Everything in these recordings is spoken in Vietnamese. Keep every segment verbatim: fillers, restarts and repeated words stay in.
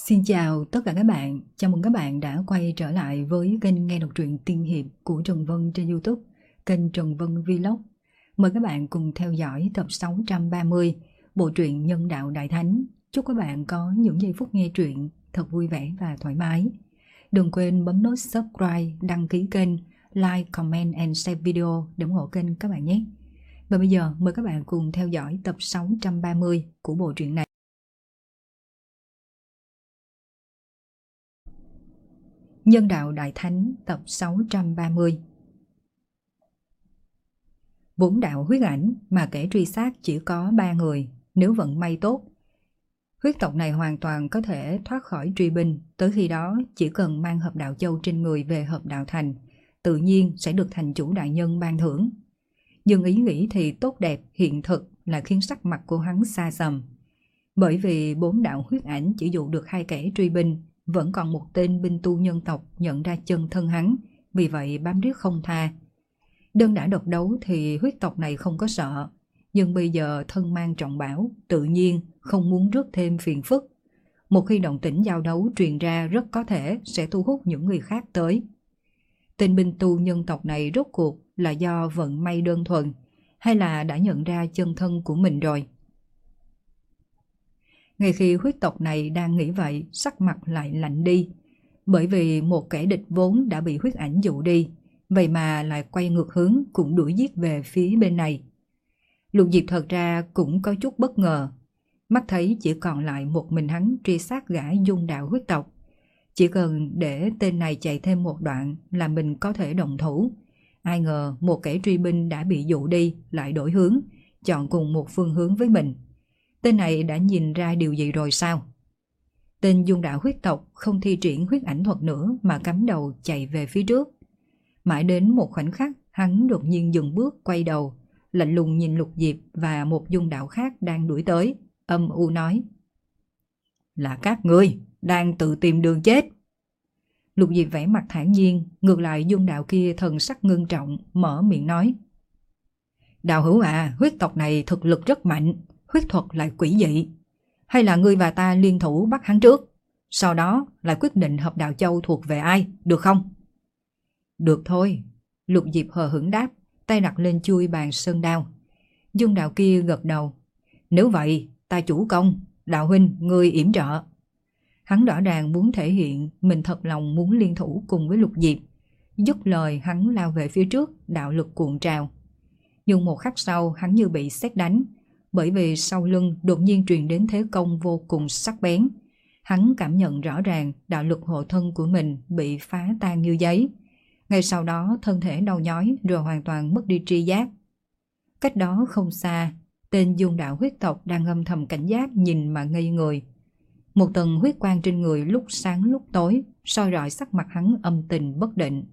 Xin chào tất cả các bạn, chào mừng các bạn đã quay trở lại với kênh nghe đọc truyện tiên hiệp của Trần Vân trên YouTube, kênh Trần Vân Vlog. Mời các bạn cùng theo dõi tập sáu trăm ba mươi, bộ truyện Nhân đạo Đại Thánh. Chúc các bạn có những giây phút nghe truyện thật vui vẻ và thoải mái. Đừng quên bấm nút subscribe, đăng ký kênh, like, comment and share video để ủng hộ kênh các bạn nhé. Và bây giờ mời các bạn cùng theo dõi tập sáu trăm ba mươi của bộ truyện này. Nhân đạo Đại Thánh tập sáu trăm ba mươi. Bốn đạo huyết ảnh mà kẻ truy sát chỉ có ba người, nếu vận may tốt. Huyết tộc này hoàn toàn có thể thoát khỏi truy binh, tới khi đó chỉ cần mang hợp đạo châu trên người về hợp đạo thành, tự nhiên sẽ được thành chủ đại nhân ban thưởng. Nhưng ý nghĩ thì tốt đẹp, hiện thực là khiến sắc mặt của hắn xa sầm. Bởi vì bốn đạo huyết ảnh chỉ dụ được hai kẻ truy binh, vẫn còn một tên binh tu nhân tộc nhận ra chân thân hắn, vì vậy bám riết không tha. Đơn đã độc đấu thì huyết tộc này không có sợ, nhưng bây giờ thân mang trọng bảo, tự nhiên không muốn rước thêm phiền phức. Một khi động tĩnh giao đấu truyền ra rất có thể sẽ thu hút những người khác tới. Tên binh tu nhân tộc này rốt cuộc là do vận may đơn thuần, hay là đã nhận ra chân thân của mình rồi? Ngay khi huyết tộc này đang nghĩ vậy, sắc mặt lại lạnh đi. Bởi vì một kẻ địch vốn đã bị huyết ảnh dụ đi, vậy mà lại quay ngược hướng cũng đuổi giết về phía bên này. Lục Diệp thật ra cũng có chút bất ngờ. Mắt thấy chỉ còn lại một mình hắn truy sát gã dung đạo huyết tộc. Chỉ cần để tên này chạy thêm một đoạn là mình có thể động thủ. Ai ngờ một kẻ truy binh đã bị dụ đi lại đổi hướng, chọn cùng một phương hướng với mình. Tên này đã nhìn ra điều gì rồi sao? Tên dung đạo huyết tộc không thi triển huyết ảnh thuật nữa mà cắm đầu chạy về phía trước. Mãi đến một khoảnh khắc, hắn đột nhiên dừng bước quay đầu, lạnh lùng nhìn Lục Diệp và một dung đạo khác đang đuổi tới, âm u nói: "Là các ngươi đang tự tìm đường chết." Lục Diệp vẻ mặt thản nhiên, ngược lại dung đạo kia thần sắc ngưng trọng, mở miệng nói: "Đạo hữu à, huyết tộc này thực lực rất mạnh, huyết thuật lại quỷ dị. Hay là ngươi và ta liên thủ bắt hắn trước, sau đó lại quyết định hợp đạo châu thuộc về ai, được không?" "Được thôi." Lục Diệp hờ hững đáp, tay đặt lên chuôi bàn sơn đao. Dung đạo kia gật đầu: "Nếu vậy, ta chủ công, đạo huynh ngươi yểm trợ." Hắn rõ ràng muốn thể hiện mình thật lòng muốn liên thủ cùng với Lục Diệp. Dứt lời hắn lao về phía trước, đạo lực cuộn trào. Nhưng một khắc sau hắn như bị sét đánh, bởi vì sau lưng đột nhiên truyền đến thế công vô cùng sắc bén. Hắn cảm nhận rõ ràng đạo lực hộ thân của mình bị phá tan như giấy. Ngay sau đó thân thể đau nhói rồi hoàn toàn mất đi tri giác. Cách đó không xa, tên dung đạo huyết tộc đang âm thầm cảnh giác nhìn mà ngây người. Một tầng huyết quang trên người lúc sáng lúc tối, soi rọi sắc mặt hắn âm tình bất định.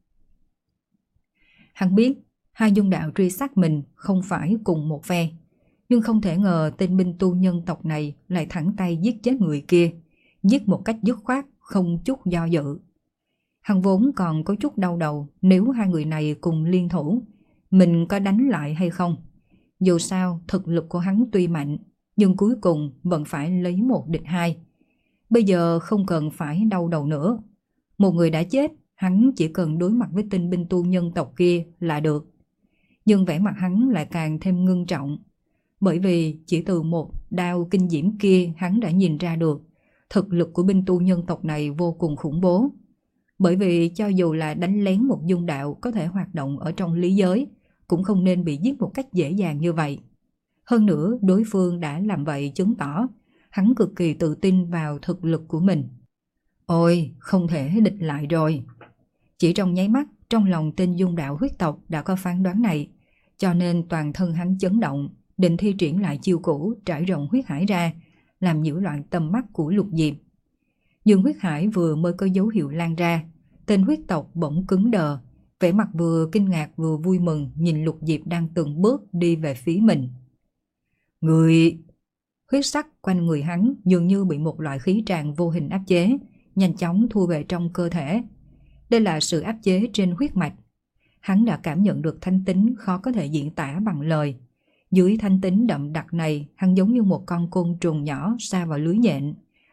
Hắn biết hai dung đạo truy sát mình không phải cùng một phe, nhưng không thể ngờ tên binh tu nhân tộc này lại thẳng tay giết chết người kia, giết một cách dứt khoát, không chút do dự. Hắn vốn còn có chút đau đầu, nếu hai người này cùng liên thủ, mình có đánh lại hay không? Dù sao, thực lực của hắn tuy mạnh, nhưng cuối cùng vẫn phải lấy một địch hai. Bây giờ không cần phải đau đầu nữa. Một người đã chết, hắn chỉ cần đối mặt với tên binh tu nhân tộc kia là được. Nhưng vẻ mặt hắn lại càng thêm ngưng trọng. Bởi vì chỉ từ một đao kinh diễm kia hắn đã nhìn ra được thực lực của binh tu nhân tộc này vô cùng khủng bố. Bởi vì cho dù là đánh lén một dung đạo có thể hoạt động ở trong lý giới, cũng không nên bị giết một cách dễ dàng như vậy. Hơn nữa đối phương đã làm vậy chứng tỏ hắn cực kỳ tự tin vào thực lực của mình. Ôi, không thể địch lại rồi. Chỉ trong nháy mắt, trong lòng tên dung đạo huyết tộc đã có phán đoán này, cho nên toàn thân hắn chấn động, định thi triển lại chiêu cũ trải rộng huyết hải ra, làm nhiễu loạn tầm mắt của Lục Diệp. Nhưng huyết hải vừa mới có dấu hiệu lan ra, tên huyết tộc bỗng cứng đờ, vẻ mặt vừa kinh ngạc vừa vui mừng nhìn Lục Diệp đang từng bước đi về phía mình. Người... Huyết sắc quanh người hắn dường như bị một loại khí tràng vô hình áp chế, nhanh chóng thu về trong cơ thể. Đây là sự áp chế trên huyết mạch. Hắn đã cảm nhận được thanh tính khó có thể diễn tả bằng lời. Dưới thanh tính đậm đặc này, hắn giống như một con côn trùng nhỏ sa vào lưới nhện,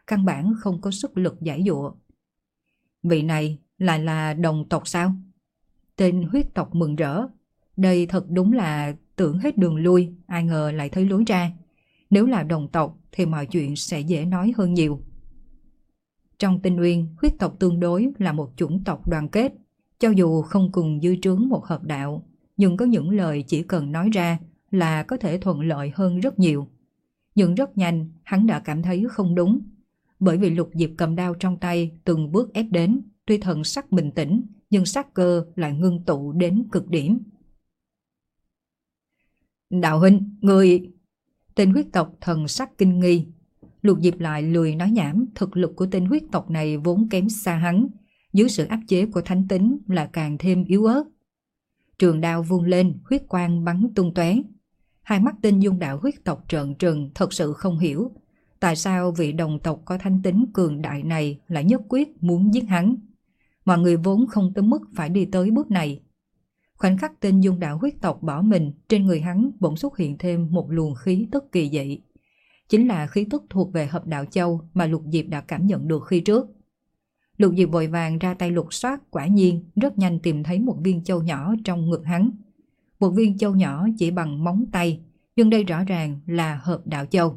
căn bản không có sức lực giải dụa. Vị này lại là đồng tộc sao? Tên huyết tộc mừng rỡ. Đây thật đúng là tưởng hết đường lui, ai ngờ lại thấy lối ra. Nếu là đồng tộc thì mọi chuyện sẽ dễ nói hơn nhiều. Trong Tinh Uyên, huyết tộc tương đối là một chủng tộc đoàn kết. Cho dù không cùng dư trướng một hợp đạo, nhưng có những lời chỉ cần nói ra là có thể thuận lợi hơn rất nhiều. Nhưng rất nhanh, hắn đã cảm thấy không đúng. Bởi vì Lục Diệp cầm đao trong tay từng bước ép đến, tuy thần sắc bình tĩnh, nhưng sát cơ lại ngưng tụ đến cực điểm. Đạo huynh, người... Tên huyết tộc thần sắc kinh nghi. Lục Diệp lại lười nói nhảm, thực lực của tên huyết tộc này vốn kém xa hắn, dưới sự áp chế của thánh tính là càng thêm yếu ớt. Trường đao vung lên, huyết quang bắn tung tóe. Hai mắt tên dung đạo huyết tộc trợn trừng, thật sự không hiểu tại sao vị đồng tộc có thánh tính cường đại này lại nhất quyết muốn giết hắn. Mọi người vốn không tới mức phải đi tới bước này. Khoảnh khắc tên dung đạo huyết tộc bỏ mình, trên người hắn bỗng xuất hiện thêm một luồng khí tức kỳ dị. Chính là khí tức thuộc về hợp đạo châu mà Lục Diệp đã cảm nhận được khi trước. Lục Diệp vội vàng ra tay lục soát, quả nhiên rất nhanh tìm thấy một viên châu nhỏ trong ngực hắn. Một viên châu nhỏ chỉ bằng móng tay, nhưng đây rõ ràng là hợp đạo châu.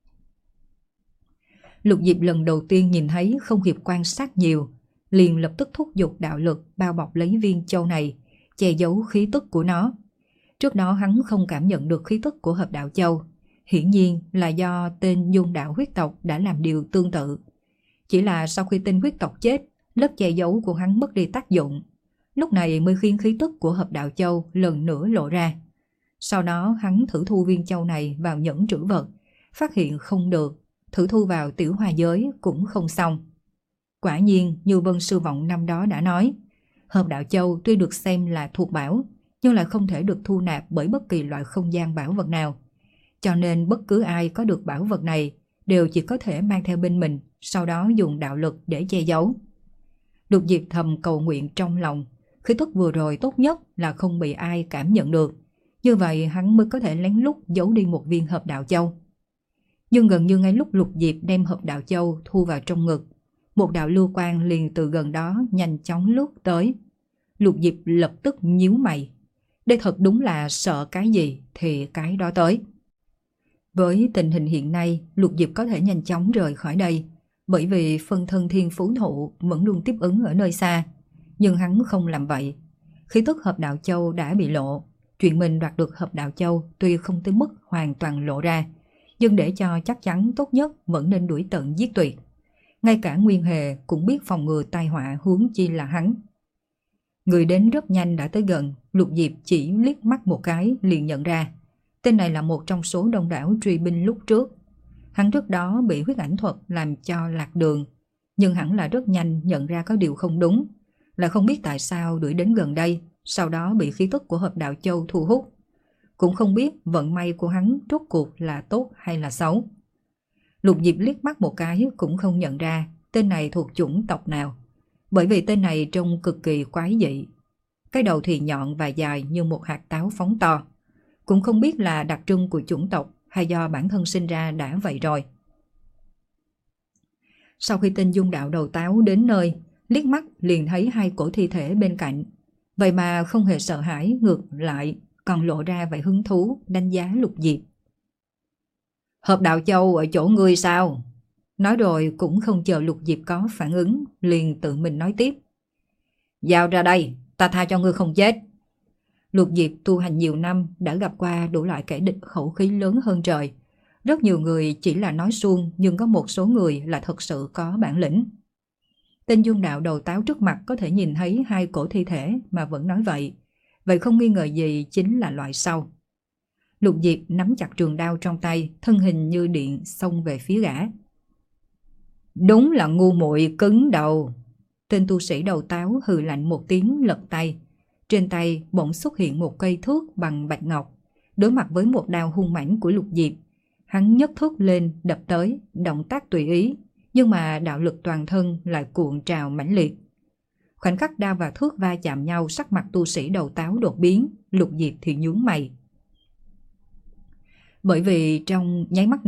Lục Diệp lần đầu tiên nhìn thấy không kịp quan sát nhiều, liền lập tức thúc giục đạo lực bao bọc lấy viên châu này, che giấu khí tức của nó. Trước đó hắn không cảm nhận được khí tức của hợp đạo châu, hiển nhiên là do tên dung đạo huyết tộc đã làm điều tương tự. Chỉ là sau khi tên huyết tộc chết, lớp che giấu của hắn mất đi tác dụng. Lúc này mới khiến khí tức của hợp đạo châu lần nữa lộ ra. Sau đó hắn thử thu viên châu này vào nhẫn trữ vật, phát hiện không được, thử thu vào tiểu hoa giới cũng không xong. Quả nhiên như Vân Sư Vọng năm đó đã nói, hợp đạo châu tuy được xem là thuộc bảo, nhưng lại không thể được thu nạp bởi bất kỳ loại không gian bảo vật nào. Cho nên bất cứ ai có được bảo vật này đều chỉ có thể mang theo bên mình, sau đó dùng đạo lực để che giấu. Lục Diệp thầm cầu nguyện trong lòng, khí tức vừa rồi tốt nhất là không bị ai cảm nhận được. Như vậy hắn mới có thể lén lút giấu đi một viên hợp đạo châu. Nhưng gần như ngay lúc Lục Diệp đem hợp đạo châu thu vào trong ngực, một đạo lưu quang liền từ gần đó nhanh chóng lướt tới. Lục Diệp lập tức nhíu mày. Đây thật đúng là sợ cái gì thì cái đó tới. Với tình hình hiện nay, Lục Diệp có thể nhanh chóng rời khỏi đây, bởi vì phân thân thiên phú thụ vẫn luôn tiếp ứng ở nơi xa. Nhưng hắn không làm vậy. Khí tức hợp đạo châu đã bị lộ. Chuyện mình đoạt được hợp đạo châu tuy không tới mức hoàn toàn lộ ra, nhưng để cho chắc chắn tốt nhất vẫn nên đuổi tận giết tuyệt. Ngay cả Nguyên Hề cũng biết phòng ngừa tai họa, huống chi là hắn. Người đến rất nhanh đã tới gần, Lục Diệp chỉ liếc mắt một cái liền nhận ra. Tên này là một trong số đông đảo truy binh lúc trước. Hắn trước đó bị huyết ảnh thuật làm cho lạc đường, nhưng hẳn là rất nhanh nhận ra có điều không đúng, là không biết tại sao đuổi đến gần đây, sau đó bị khí tức của hợp đạo châu thu hút. Cũng không biết vận may của hắn rốt cuộc là tốt hay là xấu. Lục Diệp liếc mắt một cái cũng không nhận ra tên này thuộc chủng tộc nào, bởi vì tên này trông cực kỳ quái dị. Cái đầu thì nhọn và dài như một hạt táo phóng to. Cũng không biết là đặc trưng của chủng tộc hay do bản thân sinh ra đã vậy rồi. Sau khi tên dung đạo đầu táo đến nơi, liếc mắt liền thấy hai cổ thi thể bên cạnh. Vậy mà không hề sợ hãi, ngược lại còn lộ ra vẻ hứng thú đánh giá Lục Diệp. Hợp đạo châu ở chỗ ngươi sao? Nói rồi cũng không chờ Lục Diệp có phản ứng, liền tự mình nói tiếp. Giao ra đây, ta tha cho ngươi không chết. Lục Diệp tu hành nhiều năm đã gặp qua đủ loại kẻ địch khẩu khí lớn hơn trời. Rất nhiều người chỉ là nói suông, nhưng có một số người là thật sự có bản lĩnh. Tên dung đạo đầu táo trước mặt có thể nhìn thấy hai cổ thi thể mà vẫn nói vậy. Vậy không nghi ngờ gì chính là loại sau. Lục Diệp nắm chặt trường đao trong tay, thân hình như điện xông về phía gã. Đúng là ngu muội cứng đầu. Tên tu sĩ đầu táo hừ lạnh một tiếng, lật tay. Trên tay bỗng xuất hiện một cây thước bằng bạch ngọc. Đối mặt với một đao hung mãnh của Lục Diệp, hắn nhấc thước lên đập tới, động tác tùy ý, nhưng mà đạo lực toàn thân lại cuộn trào mãnh liệt. Khoảnh khắc đao và thước va chạm nhau, sắc mặt tu sĩ đầu táo đột biến, Lục Diệp thì nhướng mày. Bởi vì trong nháy mắt này,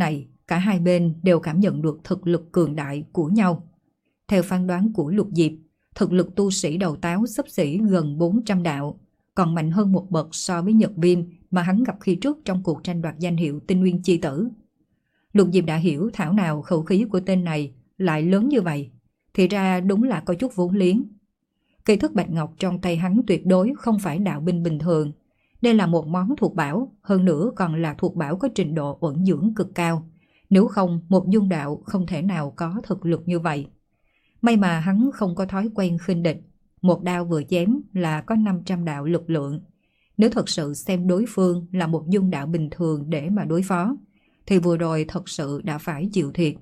cả hai bên đều cảm nhận được thực lực cường đại của nhau. Theo phán đoán của Lục Diệp, thực lực tu sĩ đầu táo xấp xỉ gần bốn trăm đạo, còn mạnh hơn một bậc so với Nhật Viêm mà hắn gặp khi trước trong cuộc tranh đoạt danh hiệu Tinh Nguyên Chi Tử. Lục Diệp đã hiểu thảo nào khẩu khí của tên này lại lớn như vậy, thì ra đúng là có chút vốn liếng. Cây thước bạch ngọc trong tay hắn tuyệt đối không phải đạo binh bình thường. Đây là một món thuộc bảo, hơn nữa còn là thuộc bảo có trình độ uẩn dưỡng cực cao. Nếu không, một dung đạo không thể nào có thực lực như vậy. May mà hắn không có thói quen khinh địch. Một đao vừa chém là có năm trăm đạo lực lượng. Nếu thật sự xem đối phương là một dung đạo bình thường để mà đối phó, thì vừa rồi thật sự đã phải chịu thiệt.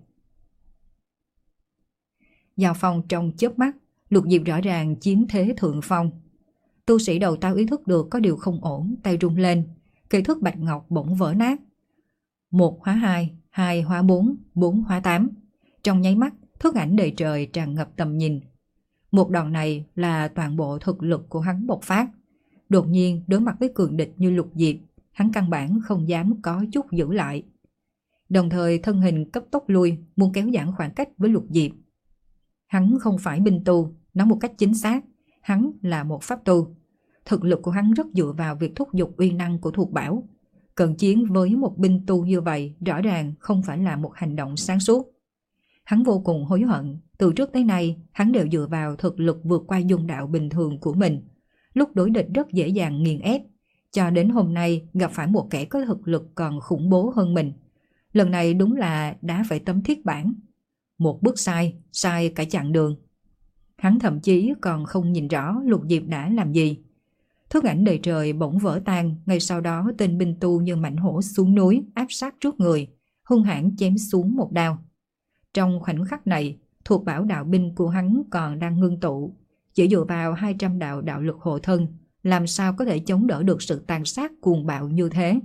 Giao phong trong chớp mắt, Lục Diệp rõ ràng chiếm thế thượng phong. Tu sĩ đầu tao ý thức được có điều không ổn, tay rung lên, cây thước bạch ngọc bỗng vỡ nát. Một hóa hai, hai hóa bốn, bốn hóa tám. Trong nháy mắt, thước ảnh đầy trời tràn ngập tầm nhìn. Một đòn này là toàn bộ thực lực của hắn bộc phát. Đột nhiên đối mặt với cường địch như Lục Diệp, hắn căn bản không dám có chút giữ lại. Đồng thời thân hình cấp tốc lui, muốn kéo giãn khoảng cách với Lục Diệp. Hắn không phải binh tu, nói một cách chính xác, hắn là một pháp tu. Thực lực của hắn rất dựa vào việc thúc giục uy năng của thuộc bảo. Cận chiến với một binh tu như vậy rõ ràng không phải là một hành động sáng suốt. Hắn vô cùng hối hận, từ trước tới nay hắn đều dựa vào thực lực vượt qua dung đạo bình thường của mình. Lúc đối địch rất dễ dàng nghiền ép, cho đến hôm nay gặp phải một kẻ có thực lực còn khủng bố hơn mình. Lần này đúng là đã phải tấm thiết bản. Một bước sai, sai cả chặng đường. Hắn thậm chí còn không nhìn rõ Lục Diệp đã làm gì. Thước ảnh đầy trời bỗng vỡ tan, ngay sau đó tên binh tu như mãnh hổ xuống núi áp sát trước người, hung hãn chém xuống một đao. Trong khoảnh khắc này, thuộc bảo đạo binh của hắn còn đang ngưng tụ, chỉ dựa vào hai trăm đạo đạo lực hộ thân, làm sao có thể chống đỡ được sự tàn sát cuồng bạo như thế.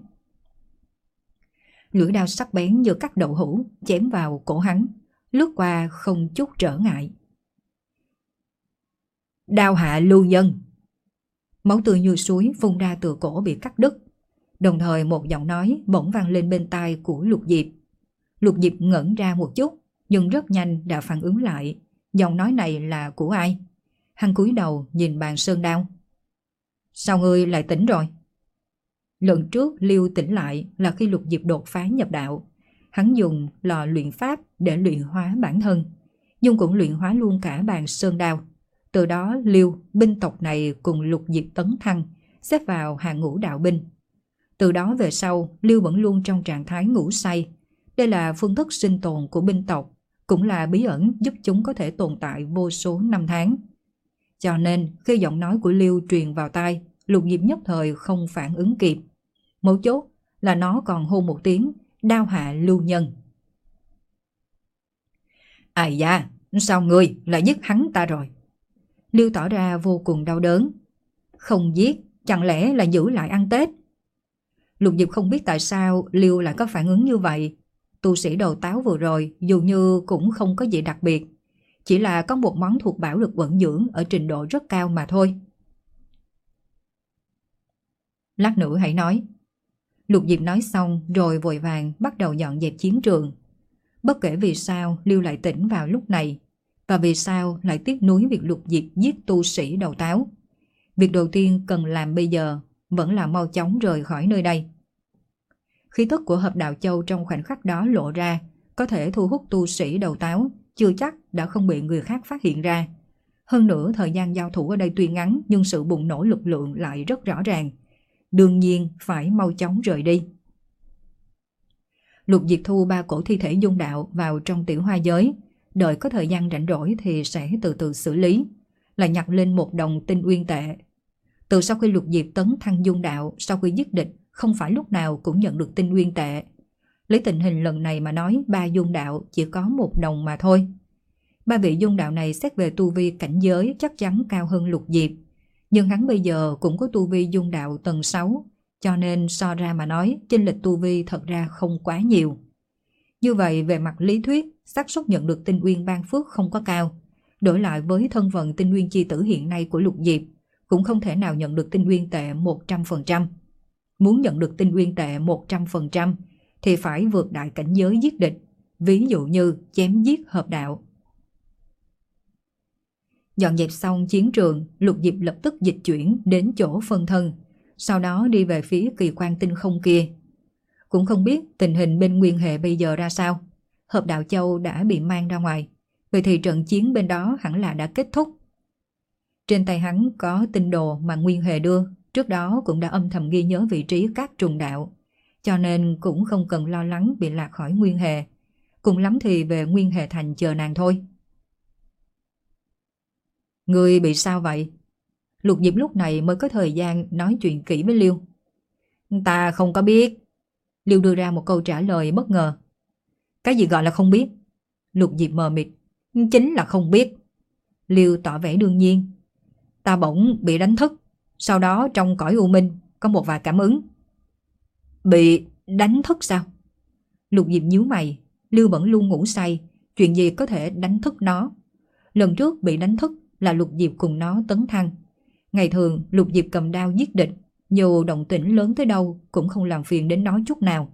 Lưỡi đao sắc bén như cắt đậu hũ chém vào cổ hắn, lướt qua không chút trở ngại. Đao hạ lưu nhân. Máu tươi như suối phun ra từ cổ bị cắt đứt. Đồng thời một giọng nói bỗng vang lên bên tai của Lục Diệp. Lục Diệp ngẩn ra một chút, nhưng rất nhanh đã phản ứng lại. Giọng nói này là của ai? Hắn cúi đầu nhìn bàn sơn đao. Sao ngươi lại tỉnh rồi? Lần trước Liêu tỉnh lại là khi Lục Diệp đột phá nhập đạo. Hắn dùng lò luyện pháp để luyện hóa bản thân, nhưng cũng luyện hóa luôn cả bàn sơn đao. Từ đó Liêu, binh tộc này cùng Lục Diệp tấn thăng, xếp vào hàng ngũ đạo binh. Từ đó về sau, Liêu vẫn luôn trong trạng thái ngủ say. Đây là phương thức sinh tồn của binh tộc, cũng là bí ẩn giúp chúng có thể tồn tại vô số năm tháng. Cho nên, khi giọng nói của Liêu truyền vào tai, Lục Diệp nhất thời không phản ứng kịp. Mấu chốt là nó còn hô một tiếng, đao hạ lưu nhân. Ai da, sao ngươi lại giết hắn ta rồi? Liêu tỏ ra vô cùng đau đớn. Không giết, chẳng lẽ là giữ lại ăn Tết? Lục Diệp không biết tại sao Liêu lại có phản ứng như vậy. Tu sĩ đầu táo vừa rồi dù như cũng không có gì đặc biệt, chỉ là có một món thuộc bảo được vận dưỡng ở trình độ rất cao mà thôi. Lát nữa hãy nói. Lục Diệp nói xong rồi vội vàng bắt đầu dọn dẹp chiến trường. Bất kể vì sao Liêu lại tỉnh vào lúc này, và vì sao lại tiếc nuối việc Lục Diệp giết tu sĩ đầu táo. Việc đầu tiên cần làm bây giờ vẫn là mau chóng rời khỏi nơi đây. Khí tức của Hợp Đạo Châu trong khoảnh khắc đó lộ ra, có thể thu hút tu sĩ đầu táo, chưa chắc đã không bị người khác phát hiện ra. Hơn nữa thời gian giao thủ ở đây tuy ngắn, nhưng sự bùng nổ lực lượng lại rất rõ ràng. Đương nhiên phải mau chóng rời đi. Lục Diệp thu ba cổ thi thể dung đạo vào trong tiểu hoa giới, đợi có thời gian rảnh rỗi thì sẽ từ từ xử lý, là nhặt lên một đồng tinh uyên tệ. Từ sau khi Lục Diệp tấn thăng dung đạo, sau khi giết địch, không phải lúc nào cũng nhận được tinh uyên tệ. Lấy tình hình lần này mà nói, ba dung đạo chỉ có một đồng mà thôi. Ba vị dung đạo này xét về tu vi cảnh giới chắc chắn cao hơn Lục Diệp, nhưng hắn bây giờ cũng có tu vi dung đạo tầng sáu, cho nên so ra mà nói chênh lệch tu vi thật ra không quá nhiều. Như vậy về mặt lý thuyết, xác suất nhận được tinh uyên ban phước không có cao. Đổi lại với thân phận tinh uyên chi tử hiện nay của Lục Diệp, cũng không thể nào nhận được tinh uyên tệ một trăm phần trăm. Muốn nhận được tinh uyên tệ một trăm phần trăm thì phải vượt đại cảnh giới giết địch, ví dụ như chém giết hợp đạo. Dọn dẹp xong chiến trường, Lục Diệp lập tức dịch chuyển đến chỗ phân thân, sau đó đi về phía kỳ quan tinh không kia. Cũng không biết tình hình bên Nguyên Hệ bây giờ ra sao. Hợp đạo châu đã bị mang ra ngoài, vậy thì trận chiến bên đó hẳn là đã kết thúc. Trên tay hắn có tinh đồ mà Nguyên Hệ đưa, trước đó cũng đã âm thầm ghi nhớ vị trí các trùng đạo, cho nên cũng không cần lo lắng bị lạc khỏi Nguyên Hệ. Cùng lắm thì về Nguyên Hệ thành chờ nàng thôi. Người bị sao vậy? Lục Diệp lúc này mới có thời gian nói chuyện kỹ với Liêu. Ta không có biết. Liêu đưa ra một câu trả lời bất ngờ. Cái gì gọi là không biết? Lục Diệp mờ mịt. Chính là không biết. Liêu tỏ vẻ đương nhiên. Ta bỗng bị đánh thức, sau đó trong cõi u minh có một vài cảm ứng. Bị đánh thức sao? Lục Diệp nhíu mày. Liêu vẫn luôn ngủ say, chuyện gì có thể đánh thức nó? Lần trước bị đánh thức là Lục Diệp cùng nó tấn thăng. Ngày thường Lục Diệp cầm đao giết địch, dù động tĩnh lớn tới đâu cũng không làm phiền đến nó chút nào.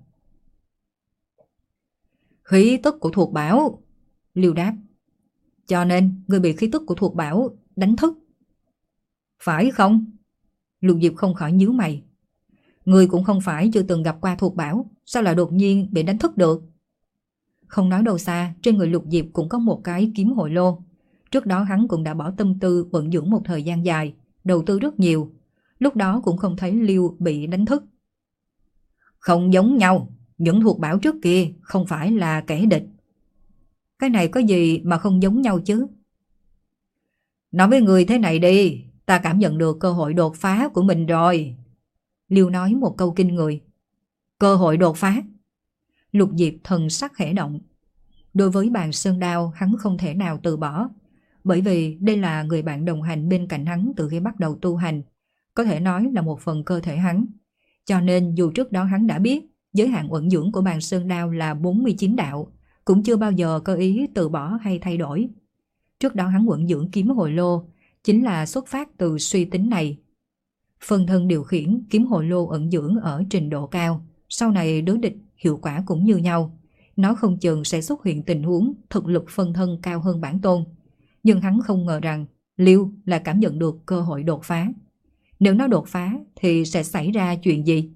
Khí tức của thuộc bảo. Liêu đáp. Cho nên người bị khí tức của thuộc bảo đánh thức. Phải không? Lục Diệp không khỏi nhíu mày. Người cũng không phải chưa từng gặp qua thuộc bảo, sao lại đột nhiên bị đánh thức được? Không nói đâu xa, trên người Lục Diệp cũng có một cái kiếm hội lô. Trước đó hắn cũng đã bỏ tâm tư vận dưỡng một thời gian dài, đầu tư rất nhiều. Lúc đó cũng không thấy Liêu bị đánh thức. Không giống nhau, những thuộc bảo trước kia không phải là kẻ địch. Cái này có gì mà không giống nhau chứ? Nói với người thế này đi, ta cảm nhận được cơ hội đột phá của mình rồi. Liêu nói một câu kinh người. Cơ hội đột phá? Lục Diệp thần sắc khẽ động. Đối với bàn sơn đao hắn không thể nào từ bỏ, bởi vì đây là người bạn đồng hành bên cạnh hắn từ khi bắt đầu tu hành, có thể nói là một phần cơ thể hắn. Cho nên dù trước đó hắn đã biết giới hạn uẩn dưỡng của bàn sơn đao là bốn mươi chín đạo, cũng chưa bao giờ có ý từ bỏ hay thay đổi. Trước đó hắn uẩn dưỡng kiếm hồi lô chính là xuất phát từ suy tính này. Phân thân điều khiển kiếm hồi lô ẩn dưỡng ở trình độ cao, sau này đối địch hiệu quả cũng như nhau. Nó không chừng sẽ xuất hiện tình huống thực lực phân thân cao hơn bản tôn. Nhưng hắn không ngờ rằng Liêu là cảm nhận được cơ hội đột phá. Nếu nó đột phá thì sẽ xảy ra chuyện gì?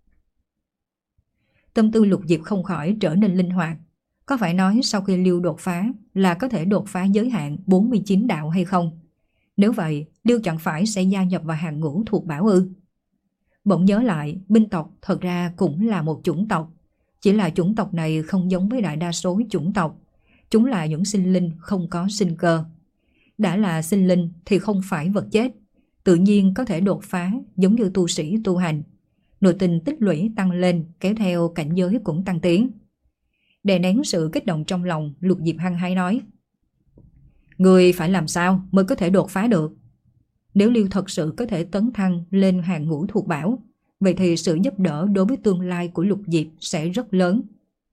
Tâm tư Lục Diệp không khỏi trở nên linh hoạt. Có phải nói sau khi Liêu đột phá là có thể đột phá giới hạn bốn mươi chín đạo hay không? Nếu vậy, Liêu chẳng phải sẽ gia nhập vào hàng ngũ thuộc bảo ư? Bỗng nhớ lại, binh tộc thật ra cũng là một chủng tộc. Chỉ là chủng tộc này không giống với đại đa số chủng tộc. Chúng là những sinh linh không có sinh cơ. Đã là sinh linh thì không phải vật chết, tự nhiên có thể đột phá giống như tu sĩ tu hành. Nội tình tích lũy tăng lên, kéo theo cảnh giới cũng tăng tiến. Đè nén sự kích động trong lòng, Lục Diệp hăng hái nói. Người phải làm sao mới có thể đột phá được? Nếu Liêu thật sự có thể tấn thăng lên hàng ngũ thuộc bảo, vậy thì sự giúp đỡ đối với tương lai của Lục Diệp sẽ rất lớn.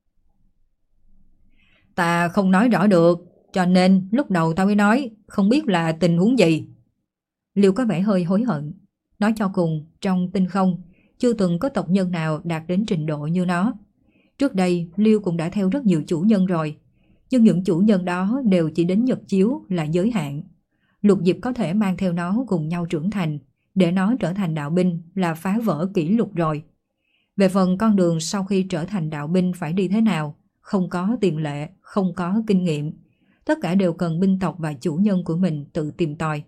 Ta không nói rõ được, cho nên lúc đầu ta mới nói không biết là tình huống gì. Liêu có vẻ hơi hối hận. Nói cho cùng, trong tinh không chưa từng có tộc nhân nào đạt đến trình độ như nó. Trước đây Liêu cũng đã theo rất nhiều chủ nhân rồi, nhưng những chủ nhân đó đều chỉ đến nhật chiếu là giới hạn. Lục Diệp có thể mang theo nó cùng nhau trưởng thành, để nó trở thành đạo binh là phá vỡ kỷ lục rồi. Về phần con đường sau khi trở thành đạo binh phải đi thế nào, không có tiền lệ, không có kinh nghiệm. Tất cả đều cần binh tộc và chủ nhân của mình tự tìm tòi.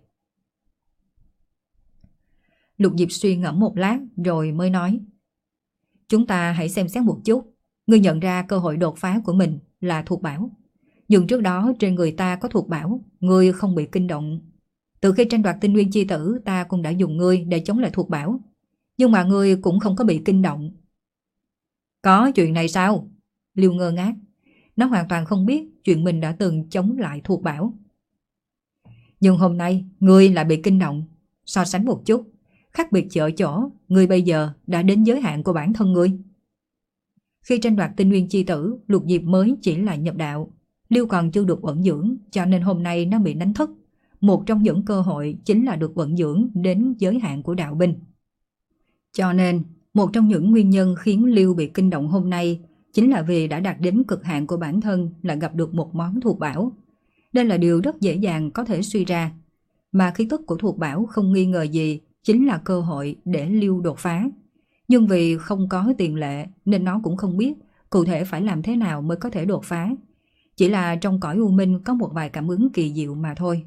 Lục Diệp suy ngẫm một lát rồi mới nói. Chúng ta hãy xem xét một chút. Ngươi nhận ra cơ hội đột phá của mình là thuộc bảo. Nhưng trước đó trên người ta có thuộc bảo, ngươi không bị kinh động. Từ khi tranh đoạt tinh nguyên chi tử, ta cũng đã dùng ngươi để chống lại thuộc bảo. Nhưng mà ngươi cũng không có bị kinh động. Có chuyện này sao? Liêu ngơ ngác. Nó hoàn toàn không biết chuyện mình đã từng chống lại thuộc bảo. Nhưng hôm nay ngươi lại bị kinh động. So sánh một chút, khác biệt ở chỗ ngươi bây giờ đã đến giới hạn của bản thân ngươi. Khi tranh đoạt tinh nguyên chi tử, Lục Diệp mới chỉ là nhập đạo. Liêu còn chưa được vận dưỡng, cho nên hôm nay nó bị đánh thức. Một trong những cơ hội chính là được vận dưỡng đến giới hạn của đạo binh. Cho nên, một trong những nguyên nhân khiến Liêu bị kinh động hôm nay chính là vì đã đạt đến cực hạn của bản thân là gặp được một món thuộc bảo. Đây là điều rất dễ dàng có thể suy ra. Mà khí tức của thuộc bảo không nghi ngờ gì chính là cơ hội để Lưu đột phá. Nhưng vì không có tiền lệ nên nó cũng không biết cụ thể phải làm thế nào mới có thể đột phá. Chỉ là trong cõi u minh có một vài cảm ứng kỳ diệu mà thôi.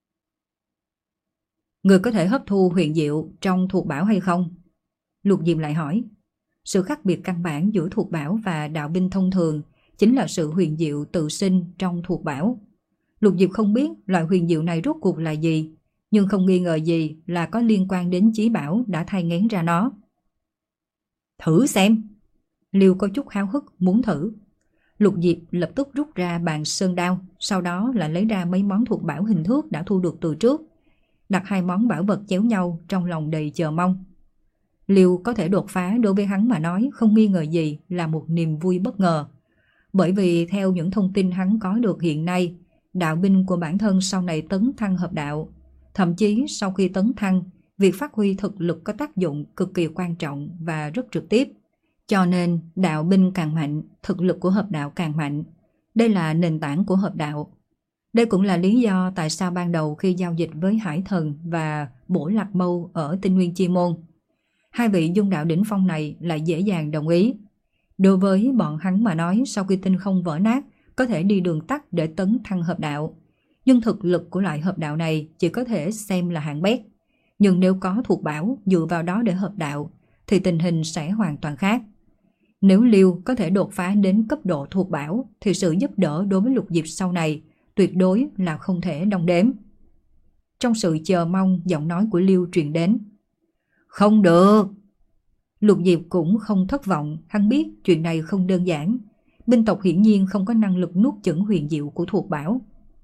Người có thể hấp thu huyền diệu trong thuộc bảo hay không? Lục Diệp lại hỏi. Sự khác biệt căn bản giữa thuộc bảo và đạo binh thông thường chính là sự huyền diệu tự sinh trong thuộc bảo. Lục Diệp không biết loại huyền diệu này rốt cuộc là gì, nhưng không nghi ngờ gì là có liên quan đến chí bảo đã thai nghén ra nó. Thử xem. Liêu có chút háo hức muốn thử. Lục Diệp lập tức rút ra bàn sơn đao, sau đó là lấy ra mấy món thuộc bảo hình thước đã thu được từ trước, đặt hai món bảo vật chéo nhau, trong lòng đầy chờ mong. Liêu có thể đột phá đối với hắn mà nói không nghi ngờ gì là một niềm vui bất ngờ. Bởi vì theo những thông tin hắn có được hiện nay, đạo binh của bản thân sau này tấn thăng hợp đạo. Thậm chí sau khi tấn thăng, việc phát huy thực lực có tác dụng cực kỳ quan trọng và rất trực tiếp. Cho nên đạo binh càng mạnh, thực lực của hợp đạo càng mạnh. Đây là nền tảng của hợp đạo. Đây cũng là lý do tại sao ban đầu khi giao dịch với Hải Thần và Bổ Lạc Mâu ở Tinh Nguyên Chi Môn, hai vị dung đạo đỉnh phong này lại dễ dàng đồng ý. Đối với bọn hắn mà nói, sau khi tinh không vỡ nát, có thể đi đường tắt để tấn thăng hợp đạo. Nhưng thực lực của loại hợp đạo này chỉ có thể xem là hạng bét. Nhưng nếu có thuộc bảo dựa vào đó để hợp đạo, thì tình hình sẽ hoàn toàn khác. Nếu Liêu có thể đột phá đến cấp độ thuộc bảo, thì sự giúp đỡ đối với Lục Diệp sau này tuyệt đối là không thể đong đếm. Trong sự chờ mong, giọng nói của Liêu truyền đến. Không được! Lục Diệp cũng không thất vọng, hắn biết chuyện này không đơn giản. Binh tộc hiển nhiên không có năng lực nuốt chửng huyền diệu của thuộc bảo.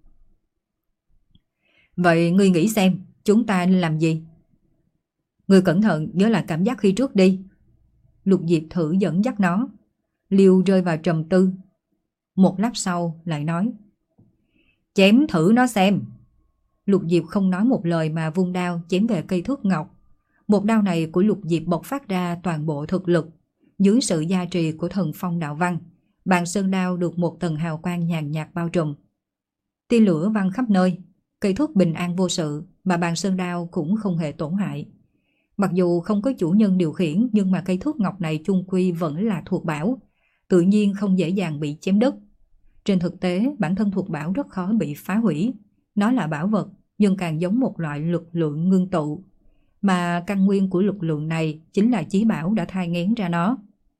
Vậy ngươi nghĩ xem, chúng ta nên làm gì? Ngươi cẩn thận nhớ lại cảm giác khi trước đi. Lục Diệp thử dẫn dắt nó. Liêu rơi vào trầm tư. Một lát sau lại nói. Chém thử nó xem. Lục Diệp không nói một lời mà vung đao chém về cây thước ngọc. Một đao này của Lục Diệp bộc phát ra toàn bộ thực lực. Dưới sự gia trì của thần phong đạo văn, bàn sơn đao được một tầng hào quang nhàn nhạt bao trùm. Tia lửa văng khắp nơi, cây thước bình an vô sự, mà bàn sơn đao cũng không hề tổn hại. Mặc dù không có chủ nhân điều khiển, nhưng mà cây thước ngọc này chung quy vẫn là thuộc bảo, tự nhiên không dễ dàng bị chém đứt. Trên thực tế, bản thân thuộc bảo rất khó bị phá hủy. Nó là bảo vật, nhưng càng giống một loại lực lượng ngưng tụ. Mà căn nguyên của lực lượng này chính là chí bảo đã thai nghén ra nó.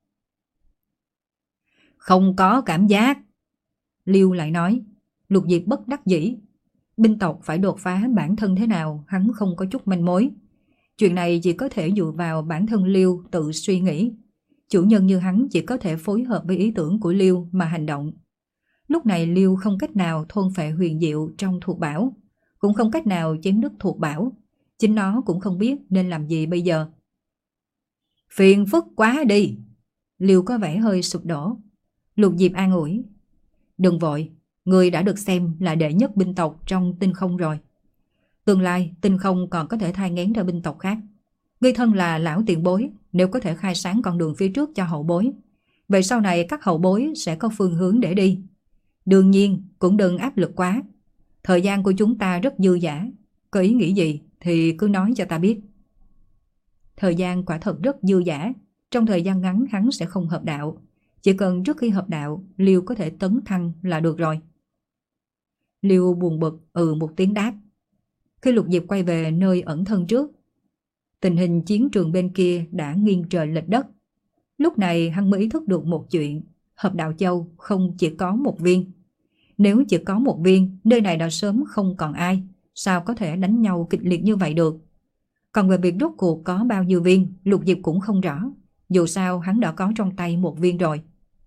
Không có cảm giác. Liêu lại nói. Lục Diệp bất đắc dĩ. Binh tộc phải đột phá bản thân thế nào, hắn không có chút manh mối. Chuyện này chỉ có thể dựa vào bản thân Liêu tự suy nghĩ. Chủ nhân như hắn chỉ có thể phối hợp với ý tưởng của Liêu mà hành động. Lúc này Liêu không cách nào thôn phệ huyền diệu trong thuộc bảo, cũng không cách nào chém đứt thuộc bảo. Chính nó cũng không biết nên làm gì bây giờ. Phiền phức quá đi. Liêu có vẻ hơi sụp đổ. Lục Diệp an ủi. Đừng vội, người đã được xem là đệ nhất binh tộc trong tinh không rồi. Tương lai tinh không còn có thể thai nghén ra binh tộc khác. Ngươi thân là lão tiền bối, nếu có thể khai sáng con đường phía trước cho hậu bối, vậy sau này các hậu bối sẽ có phương hướng để đi. Đương nhiên cũng đừng áp lực quá. Thời gian của chúng ta rất dư dả, có ý nghĩ gì thì cứ nói cho ta biết. Thời gian quả thật rất dư dả. Trong thời gian ngắn hắn sẽ không hợp đạo. Chỉ cần trước khi hợp đạo, Liêu có thể tấn thăng là được rồi. Liêu buồn bực ừ một tiếng đáp. Khi Lục Diệp quay về nơi ẩn thân trước, tình hình chiến trường bên kia đã nghiêng trời lệch đất. Lúc này hắn mới ý thức được một chuyện. Hợp đạo châu không chỉ có một viên. Nếu chỉ có một viên, nơi này đã sớm không còn ai. Sao có thể đánh nhau kịch liệt như vậy được? Còn về việc rốt cuộc có bao nhiêu viên, Lục Diệp cũng không rõ. Dù sao hắn đã có trong tay một viên rồi.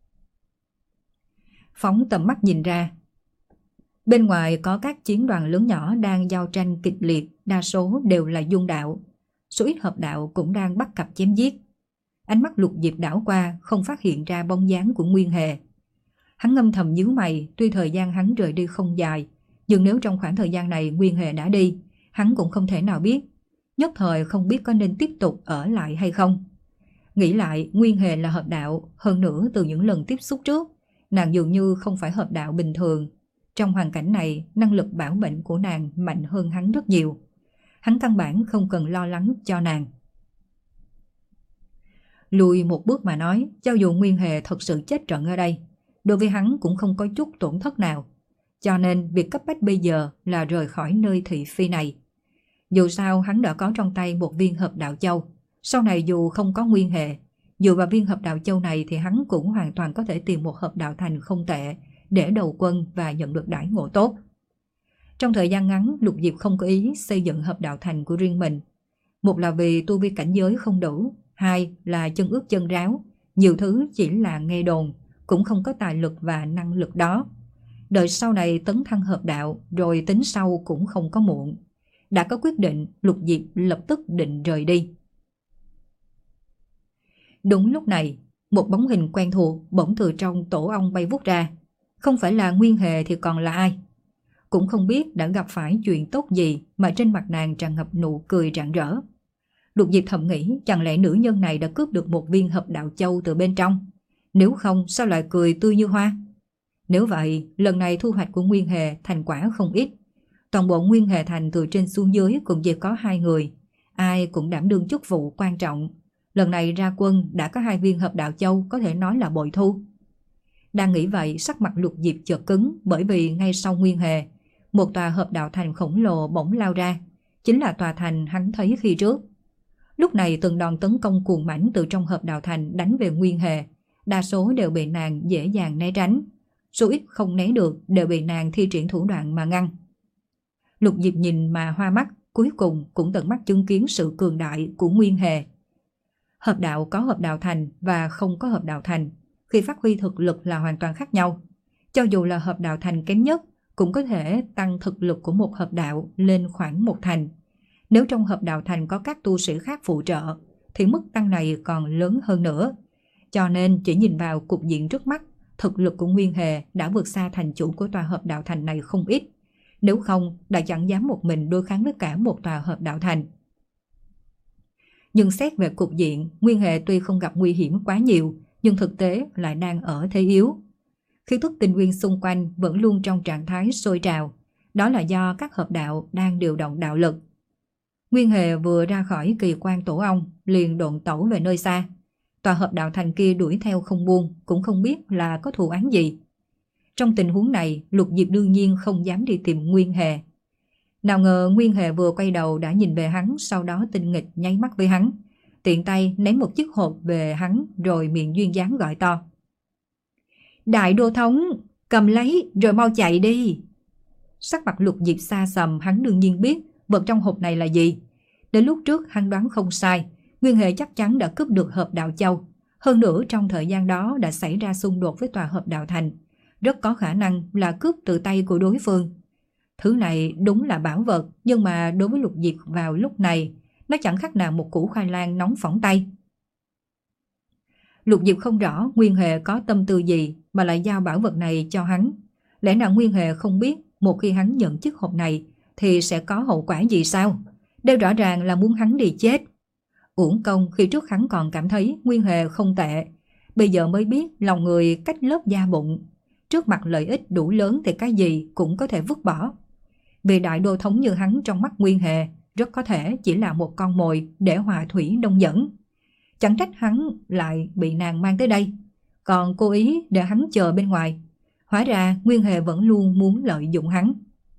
Phóng tầm mắt nhìn ra, bên ngoài có các chiến đoàn lớn nhỏ đang giao tranh kịch liệt, đa số đều là dung đạo. Số ít hợp đạo cũng đang bắt cặp chém giết. Ánh mắt Lục Diệp đảo qua, không phát hiện ra bóng dáng của Nguyên Hề. Hắn ngâm thầm nhíu mày, tuy thời gian hắn rời đi không dài, nhưng nếu trong khoảng thời gian này Nguyên Hề đã đi, hắn cũng không thể nào biết. Nhất thời không biết có nên tiếp tục ở lại hay không. Nghĩ lại, Nguyên Hề là hợp đạo, hơn nữa từ những lần tiếp xúc trước, nàng dường như không phải hợp đạo bình thường. Trong hoàn cảnh này, năng lực bảo mệnh của nàng mạnh hơn hắn rất nhiều. Hắn căn bản không cần lo lắng cho nàng. Lùi một bước mà nói, cho dù Nguyên Hề thật sự chết trận ở đây, đối với hắn cũng không có chút tổn thất nào. Cho nên việc cấp bách bây giờ là rời khỏi nơi thị phi này. Dù sao hắn đã có trong tay một viên hợp đạo châu. Sau này dù không có Nguyên Hề, dựa vào viên hợp đạo châu này thì hắn cũng hoàn toàn có thể tìm một hợp đạo thành không tệ để đầu quân và nhận được đãi ngộ tốt. Trong thời gian ngắn, Lục Diệp không có ý xây dựng hợp đạo thành của riêng mình. Một là vì tu vi cảnh giới không đủ, hai là chân ướt chân ráo, nhiều thứ chỉ là nghe đồn, cũng không có tài lực và năng lực đó. Đợi sau này tấn thăng hợp đạo rồi tính sau cũng không có muộn. Đã có quyết định, Lục Diệp lập tức định rời đi. Đúng lúc này, một bóng hình quen thuộc bỗng từ trong tổ ong bay vút ra. Không phải là Nguyên Hề thì còn là ai? Cũng không biết đã gặp phải chuyện tốt gì mà trên mặt nàng tràn ngập nụ cười rạng rỡ. Lục Diệp thầm nghĩ chẳng lẽ nữ nhân này đã cướp được một viên hợp đạo châu từ bên trong? Nếu không sao lại cười tươi như hoa? Nếu vậy, lần này thu hoạch của Nguyên Hề thành quả không ít. Toàn bộ Nguyên Hề thành từ trên xuống dưới cũng chỉ có hai người. Ai cũng đảm đương chức vụ quan trọng. Lần này ra quân đã có hai viên hợp đạo châu, có thể nói là bội thu. Đang nghĩ vậy, sắc mặt Lục Diệp chợt cứng, bởi vì ngay sau Nguyên Hề, một tòa hợp đạo thành khổng lồ bỗng lao ra. Chính là tòa thành hắn thấy khi trước. Lúc này từng đòn tấn công cuồng mãnh từ trong hợp đạo thành đánh về Nguyên Hề. Đa số đều bị nàng dễ dàng né tránh. Số ít không né được đều bị nàng thi triển thủ đoạn mà ngăn. Lục Diệp nhìn mà hoa mắt, cuối cùng cũng tận mắt chứng kiến sự cường đại của Nguyên Hề. Hợp đạo có hợp đạo thành và không có hợp đạo thành, khi phát huy thực lực là hoàn toàn khác nhau. Cho dù là hợp đạo thành kém nhất, cũng có thể tăng thực lực của một hợp đạo lên khoảng một thành. Nếu trong hợp đạo thành có các tu sĩ khác phụ trợ, thì mức tăng này còn lớn hơn nữa. Cho nên chỉ nhìn vào cục diện trước mắt, thực lực của Nguyên Hề đã vượt xa thành chủ của tòa hợp đạo thành này không ít. Nếu không, đã chẳng dám một mình đối kháng với cả một tòa hợp đạo thành. Nhưng xét về cục diện, Nguyên Hề tuy không gặp nguy hiểm quá nhiều, nhưng thực tế lại đang ở thế yếu. Khí tức tinh nguyên xung quanh vẫn luôn trong trạng thái sôi trào. Đó là do các hợp đạo đang điều động đạo lực. Nguyên Hề vừa ra khỏi kỳ quan tổ ong, liền độn tẩu về nơi xa. Tòa hợp đạo thành kia đuổi theo không buông, cũng không biết là có thù oán gì. Trong tình huống này, Lục Diệp đương nhiên không dám đi tìm Nguyên Hề. Nào ngờ Nguyên Hề vừa quay đầu đã nhìn về hắn, sau đó tinh nghịch nháy mắt với hắn. Tiện tay ném một chiếc hộp về hắn, rồi miệng duyên dáng gọi to. Đại đô thống, cầm lấy rồi mau chạy đi. Sắc mặt Lục Diệp xa sầm, hắn đương nhiên biết vật trong hộp này là gì. Đến lúc trước hắn đoán không sai, Nguyên Hề chắc chắn đã cướp được hợp đạo châu. Hơn nữa trong thời gian đó đã xảy ra xung đột với tòa hợp đạo thành. Rất có khả năng là cướp từ tay của đối phương. Thứ này đúng là bảo vật, nhưng mà đối với Lục Diệp vào lúc này, nó chẳng khác nào một củ khoai lang nóng phỏng tay. Lục Diệp không rõ Nguyên Hề có tâm tư gì mà lại giao bảo vật này cho hắn. Lẽ nào Nguyên Hề không biết một khi hắn nhận chiếc hộp này thì sẽ có hậu quả gì sao? Đây rõ ràng là muốn hắn đi chết. Uổng công khi trước hắn còn cảm thấy Nguyên Hề không tệ, bây giờ mới biết lòng người cách lớp da bụng. Trước mặt lợi ích đủ lớn thì cái gì cũng có thể vứt bỏ. Vì đại đô thống như hắn trong mắt Nguyên Hề rất có thể chỉ là một con mồi để hòa thủy đông dẫn. Chẳng trách hắn lại bị nàng mang tới đây, còn cố ý để hắn chờ bên ngoài. Hóa ra Nguyên Hề vẫn luôn muốn lợi dụng hắn.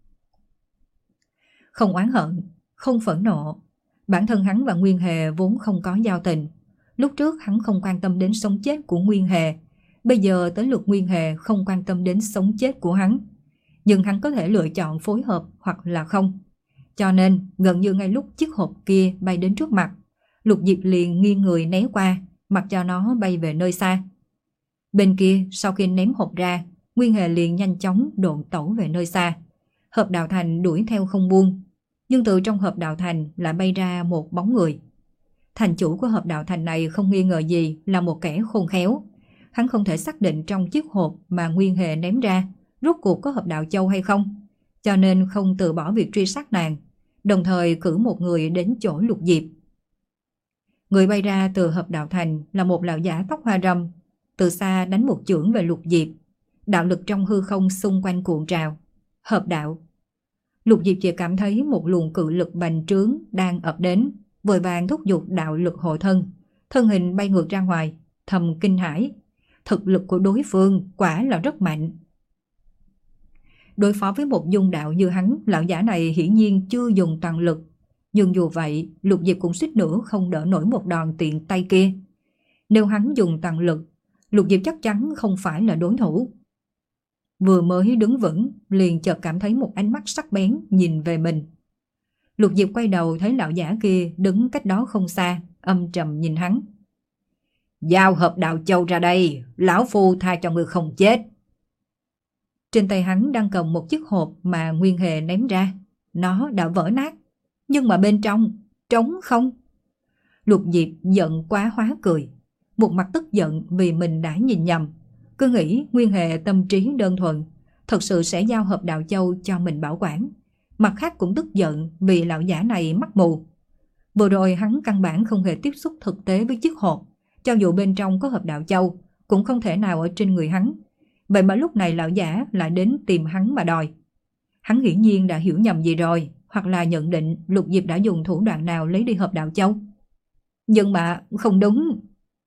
Không oán hận, không phẫn nộ. Bản thân hắn và Nguyên Hề vốn không có giao tình. Lúc trước hắn không quan tâm đến sống chết của Nguyên Hề. Bây giờ tới lượt Nguyên Hề không quan tâm đến sống chết của hắn. Nhưng hắn có thể lựa chọn phối hợp hoặc là không. Cho nên gần như ngay lúc chiếc hộp kia bay đến trước mặt, Lục Diệp liền nghiêng người né qua, mặc cho nó bay về nơi xa. Bên kia sau khi ném hộp ra, Nguyên Hề liền nhanh chóng độn tẩu về nơi xa. Hợp đạo thành đuổi theo không buông. Nhưng từ trong hợp đạo thành lại bay ra một bóng người. Thành chủ của hợp đạo thành này không nghi ngờ gì là một kẻ khôn khéo. Hắn không thể xác định trong chiếc hộp mà Nguyên Hề ném ra rốt cuộc có hợp đạo châu hay không, cho nên không từ bỏ việc truy sát nàng, đồng thời cử một người đến chỗ Lục Diệp. Người bay ra từ hợp đạo thành là một lão giả tóc hoa râm, từ xa đánh một chưởng về Lục Diệp. Đạo lực trong hư không xung quanh cuộn trào. Hợp đạo. Lục Diệp chỉ cảm thấy một luồng cự lực bành trướng đang ập đến, vội vàng thúc giục đạo lực hộ thân, thân hình bay ngược ra ngoài, thầm kinh hãi. Thực lực của đối phương quả là rất mạnh. Đối phó với một dung đạo như hắn, lão giả này hiển nhiên chưa dùng toàn lực. Nhưng dù vậy, Lục Diệp cũng suýt nữa không đỡ nổi một đòn tiện tay kia. Nếu hắn dùng toàn lực, Lục Diệp chắc chắn không phải là đối thủ. Vừa mới đứng vững, liền chợt cảm thấy một ánh mắt sắc bén nhìn về mình. Lục Diệp quay đầu thấy lão giả kia đứng cách đó không xa, âm trầm nhìn hắn. Giao hợp đạo châu ra đây, lão phu tha cho người không chết. Trên tay hắn đang cầm một chiếc hộp mà Nguyên Hề ném ra. Nó đã vỡ nát, nhưng mà bên trong trống không. Lục Diệp giận quá hóa cười, một mặt tức giận vì mình đã nhìn nhầm. Cứ nghĩ Nguyên Hề tâm trí đơn thuần, thật sự sẽ giao hợp đạo châu cho mình bảo quản. Mặt khác cũng tức giận vì lão giả này mắt mù. Vừa rồi hắn căn bản không hề tiếp xúc thực tế với chiếc hộp, cho dù bên trong có hợp đạo châu cũng không thể nào ở trên người hắn. Vậy mà lúc này lão giả lại đến tìm hắn mà đòi. Hắn hiển nhiên đã hiểu nhầm gì rồi, hoặc là nhận định Lục Diệp đã dùng thủ đoạn nào lấy đi hợp đạo châu. Nhưng mà không đúng.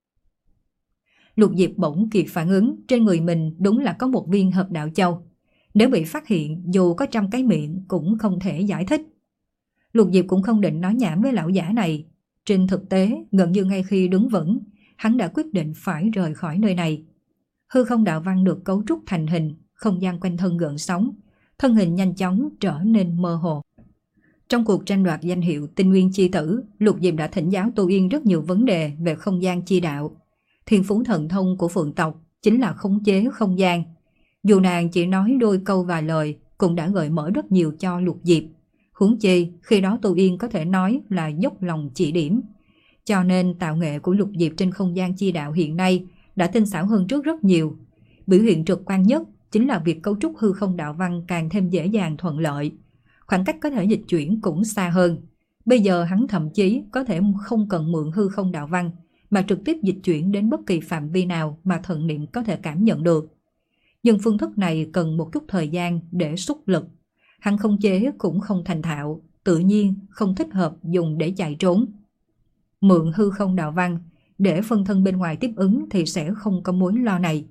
Lục Diệp bỗng kịp phản ứng, trên người mình đúng là có một viên hợp đạo châu. Nếu bị phát hiện, dù có trăm cái miệng cũng không thể giải thích. Lục Diệp cũng không định nói nhảm với lão giả này. Trên thực tế, gần như ngay khi đứng vững, hắn đã quyết định phải rời khỏi nơi này. Hư không đạo văn được cấu trúc thành hình, không gian quanh thân gợn sóng, thân hình nhanh chóng trở nên mơ hồ. Trong cuộc tranh đoạt danh hiệu Tinh Nguyên Chi Tử, Lục Diệp đã thỉnh giáo Tô Yên rất nhiều vấn đề về không gian chi đạo. Thiên phú thần thông của Phượng tộc chính là khống chế không gian. Dù nàng chỉ nói đôi câu vài lời, cũng đã gợi mở rất nhiều cho Lục Diệp. Huống chi, khi đó Tô Yên có thể nói là dốc lòng chỉ điểm. Cho nên tạo nghệ của Lục Diệp trên không gian chi đạo hiện nay đã tinh xảo hơn trước rất nhiều. Biểu hiện trực quan nhất chính là việc cấu trúc hư không đạo văn càng thêm dễ dàng thuận lợi. Khoảng cách có thể dịch chuyển cũng xa hơn. Bây giờ hắn thậm chí có thể không cần mượn hư không đạo văn, mà trực tiếp dịch chuyển đến bất kỳ phạm vi nào mà thần niệm có thể cảm nhận được. Nhưng phương thức này cần một chút thời gian để xúc lực. Hắn không chế cũng không thành thạo, tự nhiên không thích hợp dùng để chạy trốn. Mượn hư không đạo văn để phân thân bên ngoài tiếp ứng thì sẽ không có mối lo này.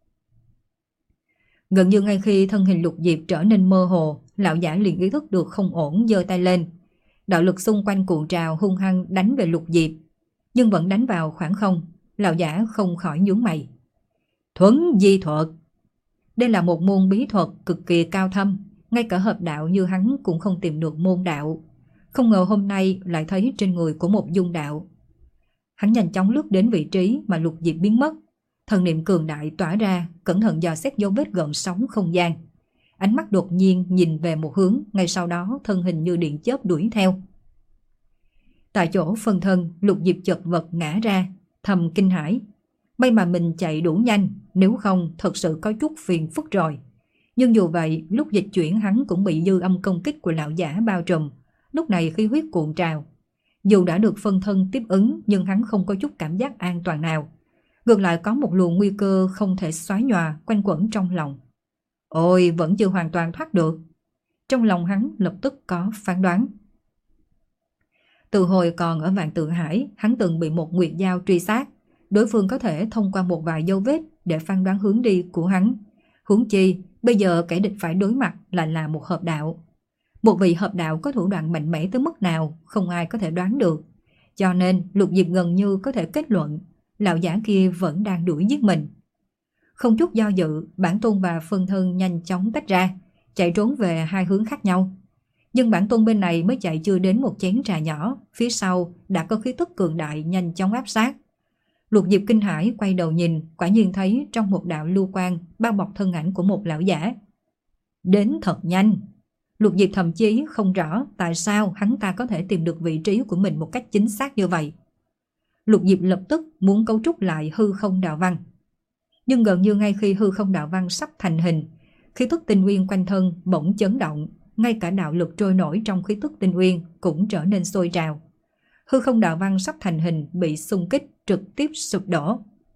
Gần như ngay khi thân hình Lục Diệp trở nên mơ hồ, lão giả liền ý thức được không ổn, giơ tay lên. Đạo lực xung quanh cuộn trào hung hăng đánh về Lục Diệp, nhưng vẫn đánh vào khoảng không. Lão giả không khỏi nhướng mày. Thuấn di thuật. Đây là một môn bí thuật cực kỳ cao thâm, ngay cả hợp đạo như hắn cũng không tìm được môn đạo. Không ngờ hôm nay lại thấy trên người của một dung đạo. Hắn nhanh chóng lướt đến vị trí mà Lục Diệp biến mất. Thần niệm cường đại tỏa ra, cẩn thận dò xét dấu vết gợn sóng không gian. Ánh mắt đột nhiên nhìn về một hướng, ngay sau đó thân hình như điện chớp đuổi theo. Tại chỗ phân thân, Lục Diệp chật vật ngã ra, thầm kinh hãi. May mà mình chạy đủ nhanh, nếu không thật sự có chút phiền phức rồi. Nhưng dù vậy, lúc dịch chuyển hắn cũng bị dư âm công kích của lão giả bao trùm. Lúc này khí huyết cuộn trào. Dù đã được phân thân tiếp ứng, nhưng hắn không có chút cảm giác an toàn nào. Ngược lại có một luồng nguy cơ không thể xóa nhòa quanh quẩn trong lòng. Ôi, vẫn chưa hoàn toàn thoát được. Trong lòng hắn lập tức có phán đoán. Từ hồi còn ở Vạn Tự Hải, hắn từng bị một nguyệt dao truy sát. Đối phương có thể thông qua một vài dấu vết để phán đoán hướng đi của hắn. Huống chi, bây giờ kẻ địch phải đối mặt lại là một hợp đạo. Một vị hợp đạo có thủ đoạn mạnh mẽ tới mức nào, không ai có thể đoán được. Cho nên, Lục Diệp gần như có thể kết luận, lão giả kia vẫn đang đuổi giết mình. Không chút do dự, bản tôn và phân thân nhanh chóng tách ra, chạy trốn về hai hướng khác nhau. Nhưng bản tôn bên này mới chạy chưa đến một chén trà nhỏ, phía sau đã có khí tức cường đại nhanh chóng áp sát. Lục Diệp kinh hãi quay đầu nhìn, quả nhiên thấy trong một đạo lưu quang bao bọc thân ảnh của một lão giả. Đến thật nhanh. Lục Diệp thậm chí không rõ tại sao hắn ta có thể tìm được vị trí của mình một cách chính xác như vậy. Lục Diệp lập tức muốn cấu trúc lại hư không đạo văn. Nhưng gần như ngay khi hư không đạo văn sắp thành hình, khí tức tinh nguyên quanh thân bỗng chấn động, ngay cả đạo lực trôi nổi trong khí tức tinh nguyên cũng trở nên sôi trào. hư không đạo văn sắp thành hình bị xung kích trực tiếp sụp đổ.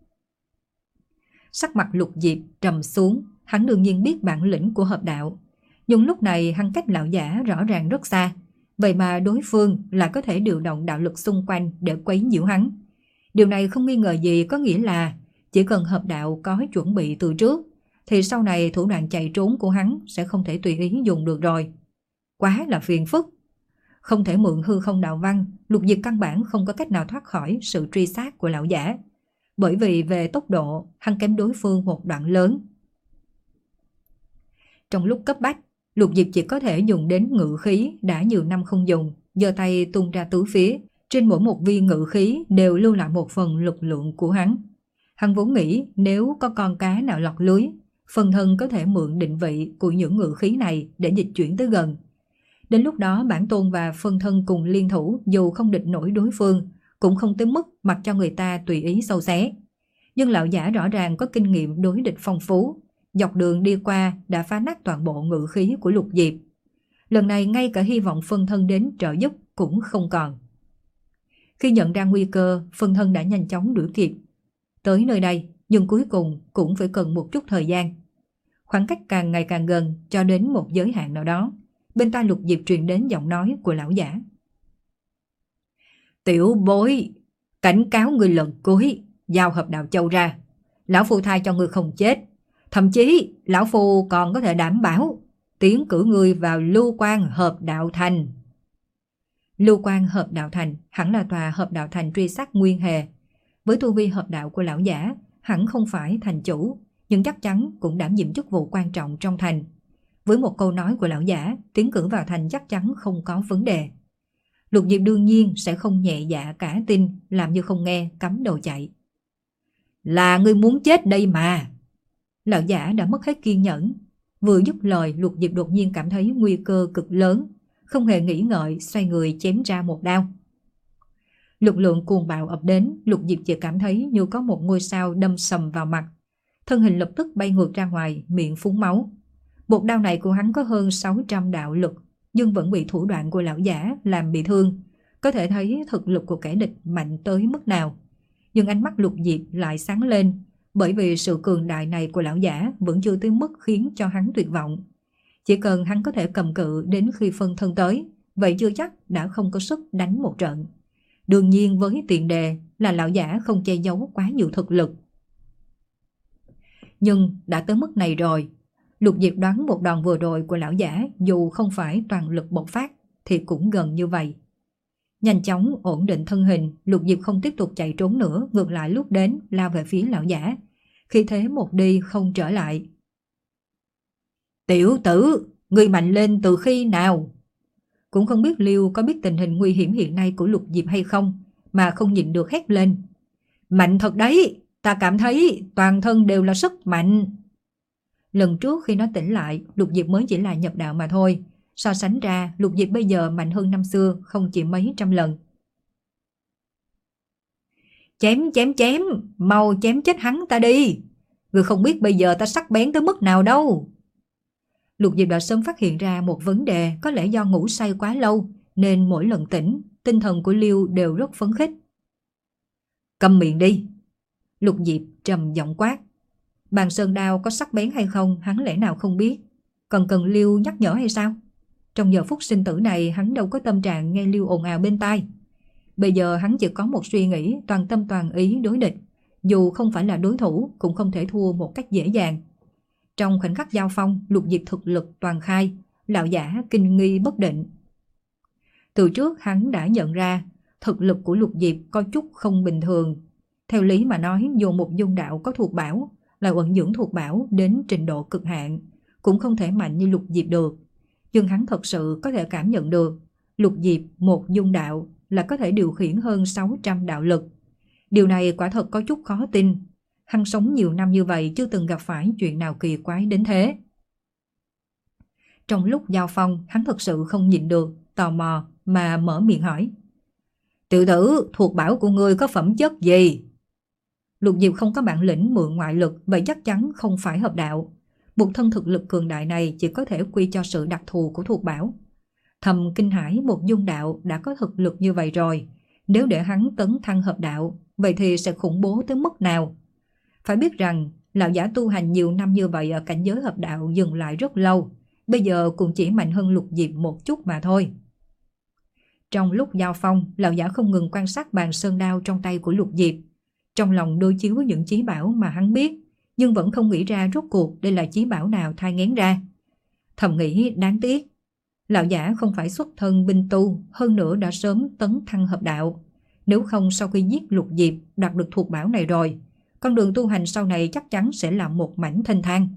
Sắc mặt Lục Diệp trầm xuống, hắn đương nhiên biết bản lĩnh của hợp đạo. Nhưng lúc này hắn cách lão giả rõ ràng rất xa, vậy mà đối phương lại có thể điều động đạo lực xung quanh để quấy nhiễu hắn. Điều này không nghi ngờ gì có nghĩa là chỉ cần hợp đạo có chuẩn bị từ trước, thì sau này thủ đoạn chạy trốn của hắn sẽ không thể tùy ý dùng được rồi. Quá là phiền phức. Không thể mượn hư không đạo văn, Lục Diệp căn bản không có cách nào thoát khỏi sự truy sát của lão giả. Bởi vì về tốc độ, hắn kém đối phương một đoạn lớn. Trong lúc cấp bách, Lục Diệp chỉ có thể dùng đến ngự khí đã nhiều năm không dùng, giơ tay tung ra tứ phía. Trên mỗi một viên ngự khí đều lưu lại một phần lực lượng của hắn. Hắn vốn nghĩ nếu có con cá nào lọt lưới, phần thân có thể mượn định vị của những ngự khí này để dịch chuyển tới gần. Đến lúc đó bản tôn và phân thân cùng liên thủ, dù không địch nổi đối phương, cũng không tới mức mặc cho người ta tùy ý sâu xé. Nhưng lão giả rõ ràng có kinh nghiệm đối địch phong phú, dọc đường đi qua đã phá nát toàn bộ ngự khí của Lục Diệp. Lần này ngay cả hy vọng phân thân đến trợ giúp cũng không còn. Khi nhận ra nguy cơ, phân thân đã nhanh chóng đuổi kịp. Tới nơi đây, nhưng cuối cùng cũng phải cần một chút thời gian. Khoảng cách càng ngày càng gần cho đến một giới hạn nào đó, bên tai Lục Diệp truyền đến giọng nói của lão giả. Tiểu bối, cảnh cáo người lần cuối, giao hợp đạo châu ra. Lão Phu tha cho người không chết. Thậm chí, Lão Phu còn có thể đảm bảo tiến cử người vào Lưu Quan Hợp Đạo Thành. Lưu Quan Hợp Đạo Thành hẳn là tòa hợp đạo thành truy sát Nguyên Hề. Với tu vi hợp đạo của lão giả, hẳn không phải thành chủ, nhưng chắc chắn cũng đảm nhiệm chức vụ quan trọng trong thành. Với một câu nói của lão giả, tiến cử vào thành chắc chắn không có vấn đề. Lục Diệp đương nhiên sẽ không nhẹ dạ cả tin, làm như không nghe, cắm đầu chạy. Là ngươi muốn chết đây mà. Lão giả đã mất hết kiên nhẫn. Vừa dứt lời, Lục Diệp đột nhiên cảm thấy nguy cơ cực lớn, không hề nghĩ ngợi xoay người chém ra một đao. Lực lượng cuồng bạo ập đến, Lục Diệp chỉ cảm thấy như có một ngôi sao đâm sầm vào mặt. Thân hình lập tức bay ngược ra ngoài, miệng phúng máu. Một đao này của hắn có hơn sáu trăm đạo lực, nhưng vẫn bị thủ đoạn của lão giả làm bị thương. Có thể thấy thực lực của kẻ địch mạnh tới mức nào. Nhưng ánh mắt Lục Diệp lại sáng lên, bởi vì sự cường đại này của lão giả vẫn chưa tới mức khiến cho hắn tuyệt vọng. Chỉ cần hắn có thể cầm cự đến khi phân thân tới, vậy chưa chắc đã không có sức đánh một trận. Đương nhiên với tiền đề là lão giả không che giấu quá nhiều thực lực. Nhưng đã tới mức này rồi, Lục Diệp đoán một đòn vừa rồi của lão giả dù không phải toàn lực bộc phát thì cũng gần như vậy. Nhanh chóng ổn định thân hình, Lục Diệp không tiếp tục chạy trốn nữa, ngược lại lúc đến lao về phía lão giả. Khi thế một đi không trở lại. Tiểu tử, ngươi mạnh lên từ khi nào? Cũng không biết Liêu có biết tình hình nguy hiểm hiện nay của Lục Diệp hay không, mà không nhịn được hét lên. Mạnh thật đấy, ta cảm thấy toàn thân đều là sức mạnh. Lần trước khi nó tỉnh lại, Lục Diệp mới chỉ là nhập đạo mà thôi. So sánh ra, Lục Diệp bây giờ mạnh hơn năm xưa không chỉ mấy trăm lần. Chém chém chém, mau chém chết hắn ta đi. Ngươi không biết bây giờ ta sắc bén tới mức nào đâu. Lục Diệp đã sớm phát hiện ra một vấn đề, có lẽ do ngủ say quá lâu, nên mỗi lần tỉnh, tinh thần của Liêu đều rất phấn khích. Câm miệng đi. Lục Diệp trầm giọng quát. Bàn sơn đao có sắc bén hay không, hắn lẽ nào không biết. Còn cần Liêu nhắc nhở hay sao? Trong giờ phút sinh tử này, hắn đâu có tâm trạng nghe Liêu ồn ào bên tai. Bây giờ hắn chỉ có một suy nghĩ, toàn tâm toàn ý đối địch. Dù không phải là đối thủ, cũng không thể thua một cách dễ dàng. Trong khoảnh khắc giao phong, Lục Diệp thực lực toàn khai, lão giả kinh nghi bất định. Từ trước hắn đã nhận ra, thực lực của Lục Diệp có chút không bình thường. Theo lý mà nói, dù một dung đạo có thuộc bảo, là vận dưỡng thuộc bảo đến trình độ cực hạn, cũng không thể mạnh như Lục Diệp được. Nhưng hắn thật sự có thể cảm nhận được, Lục Diệp một dung đạo là có thể điều khiển hơn sáu trăm đạo lực. Điều này quả thật có chút khó tin. Hắn sống nhiều năm như vậy chưa từng gặp phải chuyện nào kỳ quái đến thế. Trong lúc giao phong, hắn thật sự không nhịn được, tò mò mà mở miệng hỏi. Tiểu tử, thuộc bảo của ngươi có phẩm chất gì? Lục Diệp không có bản lĩnh mượn ngoại lực, vậy chắc chắn không phải hợp đạo. Một thân thực lực cường đại này chỉ có thể quy cho sự đặc thù của thuộc bảo. Thầm kinh hãi một dung đạo đã có thực lực như vậy rồi, Nếu để hắn tấn thăng hợp đạo, vậy thì sẽ khủng bố tới mức nào? Phải biết rằng, lão giả tu hành nhiều năm như vậy ở cảnh giới hợp đạo dừng lại rất lâu, bây giờ cũng chỉ mạnh hơn Lục Diệp một chút mà thôi. Trong lúc giao phong, lão giả không ngừng quan sát bàn sơn đao trong tay của Lục Diệp. Trong lòng đối chiếu với những chí bảo mà hắn biết, nhưng vẫn không nghĩ ra rốt cuộc đây là chí bảo nào thai nghén ra. Thầm nghĩ đáng tiếc, lão giả không phải xuất thân binh tu, hơn nữa đã sớm tấn thăng hợp đạo. Nếu không sau khi giết Lục Diệp đạt được thuộc bảo này rồi, con đường tu hành sau này chắc chắn sẽ là một mảnh thênh thang.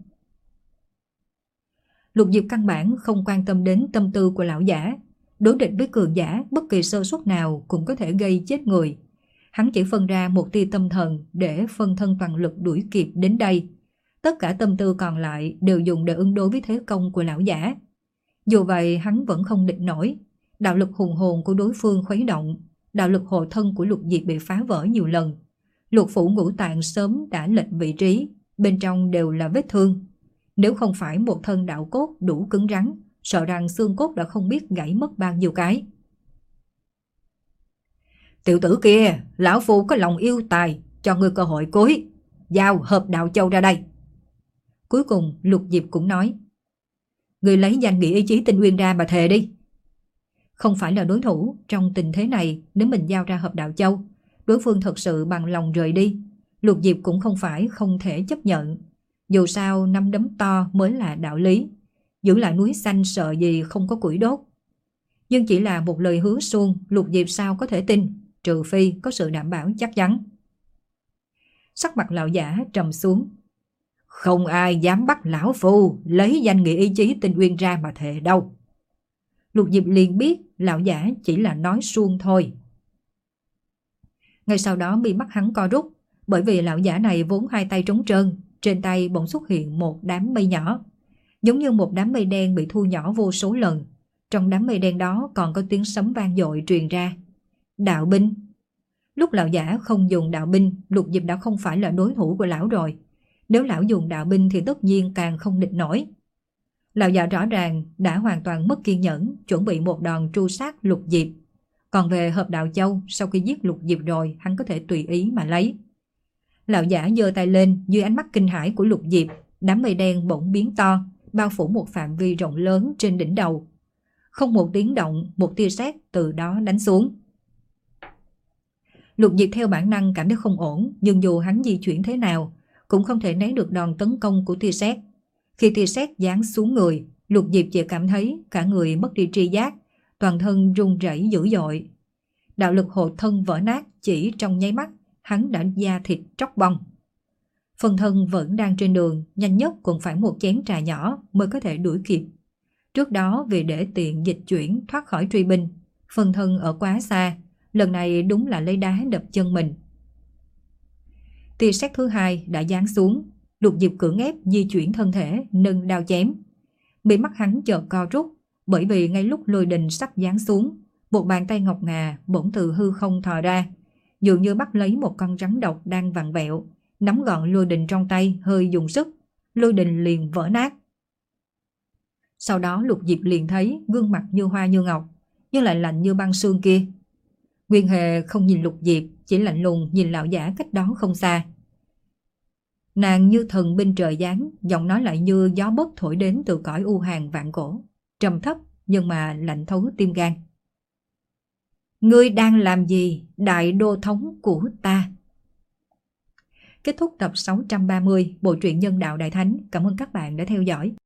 Lục Diệp căn bản không quan tâm đến tâm tư của lão giả. Đối địch với cường giả, bất kỳ sơ suất nào cũng có thể gây chết người. Hắn chỉ phân ra một tia tâm thần để phân thân toàn lực đuổi kịp đến đây. Tất cả tâm tư còn lại đều dùng để ứng đối với thế công của lão giả. Dù vậy hắn vẫn không địch nổi. Đạo lực hùng hồn của đối phương khuấy động. Đạo lực hộ thân của Lục Diệp bị phá vỡ nhiều lần. Lục phủ ngũ tạng sớm đã lệch vị trí, bên trong đều là vết thương. Nếu không phải một thân đạo cốt đủ cứng rắn, sợ rằng xương cốt đã không biết gãy mất bao nhiêu cái. Tiểu tử kia, lão phu có lòng yêu tài, cho ngươi cơ hội cuối, giao hợp đạo châu ra đây. Cuối cùng Lục Diệp cũng nói, ngươi lấy danh nghĩa ý chí tinh nguyên ra mà thề đi. Không phải là đối thủ, trong tình thế này nếu mình giao ra hợp đạo châu, đối phương thật sự bằng lòng rời đi, Lục Diệp cũng không phải không thể chấp nhận. Dù sao năm đấm to mới là đạo lý, giữ lại núi xanh sợ gì không có củi đốt. Nhưng chỉ là một lời hứa suông, Lục Diệp sao có thể tin, trừ phi có sự đảm bảo chắc chắn. Sắc mặt lão giả trầm xuống. Không ai dám bắt lão phu lấy danh nghĩa ý chí tinh nguyên ra mà thề đâu. Lục Diệp liền biết lão giả chỉ là nói suông thôi. Ngay sau đó mi mắt hắn co rút, bởi vì lão giả này vốn hai tay trống trơn, trên tay bỗng xuất hiện một đám mây nhỏ, giống như một đám mây đen bị thu nhỏ vô số lần. Trong đám mây đen đó còn có tiếng sấm vang dội truyền ra. Đạo binh. Lúc lão giả không dùng đạo binh, Lục Diệp đã không phải là đối thủ của lão rồi. Nếu lão dùng đạo binh thì tất nhiên càng không địch nổi. Lão giả rõ ràng đã hoàn toàn mất kiên nhẫn, chuẩn bị một đòn tru sát Lục Diệp. Còn về hợp đạo châu, sau khi giết Lục Diệp rồi, hắn có thể tùy ý mà lấy. Lão giả giơ tay lên, dưới ánh mắt kinh hãi của Lục Diệp, đám mây đen bỗng biến to, bao phủ một phạm vi rộng lớn trên đỉnh đầu. Không một tiếng động, một tia sét từ đó đánh xuống. Lục Diệp theo bản năng cảm thấy không ổn, nhưng dù hắn di chuyển thế nào, cũng không thể né được đòn tấn công của tia sét. Khi tia sét giáng xuống người, Lục Diệp chỉ cảm thấy cả người mất đi tri giác, toàn thân run rẩy dữ dội. Đạo lực hộ thân vỡ nát chỉ trong nháy mắt, hắn đã da thịt tróc bong. Phần thân vẫn đang trên đường, nhanh nhất cũng phải một chén trà nhỏ mới có thể đuổi kịp. Trước đó vì để tiện dịch chuyển thoát khỏi truy binh, phần thân ở quá xa, lần này đúng là lấy đá đập chân mình. Tia sét thứ hai đã giáng xuống, Lục Diệp cưỡng ép di chuyển thân thể, nâng đao chém. Bị mắt hắn chợt co rút, bởi vì ngay lúc lôi đình sắp giáng xuống, một bàn tay ngọc ngà bỗng từ hư không thò ra, dường như bắt lấy một con rắn độc đang vặn vẹo, nắm gọn lôi đình trong tay, hơi dùng sức, lôi đình liền vỡ nát. Sau đó Lục Diệp liền thấy gương mặt như hoa như ngọc, nhưng lại lạnh như băng xương kia. Nguyên Hề không nhìn Lục Diệp, chỉ lạnh lùng nhìn lão giả cách đó không xa. Nàng như thần binh trời giáng, giọng nói lại như gió bấc thổi đến từ cõi u hàn vạn cổ, trầm thấp nhưng mà lạnh thấu tim gan. Ngươi đang làm gì, đại đô thống của ta? Kết thúc tập sáu trăm ba mươi bộ truyện Nhân Đạo Đại Thánh. Cảm ơn các bạn đã theo dõi.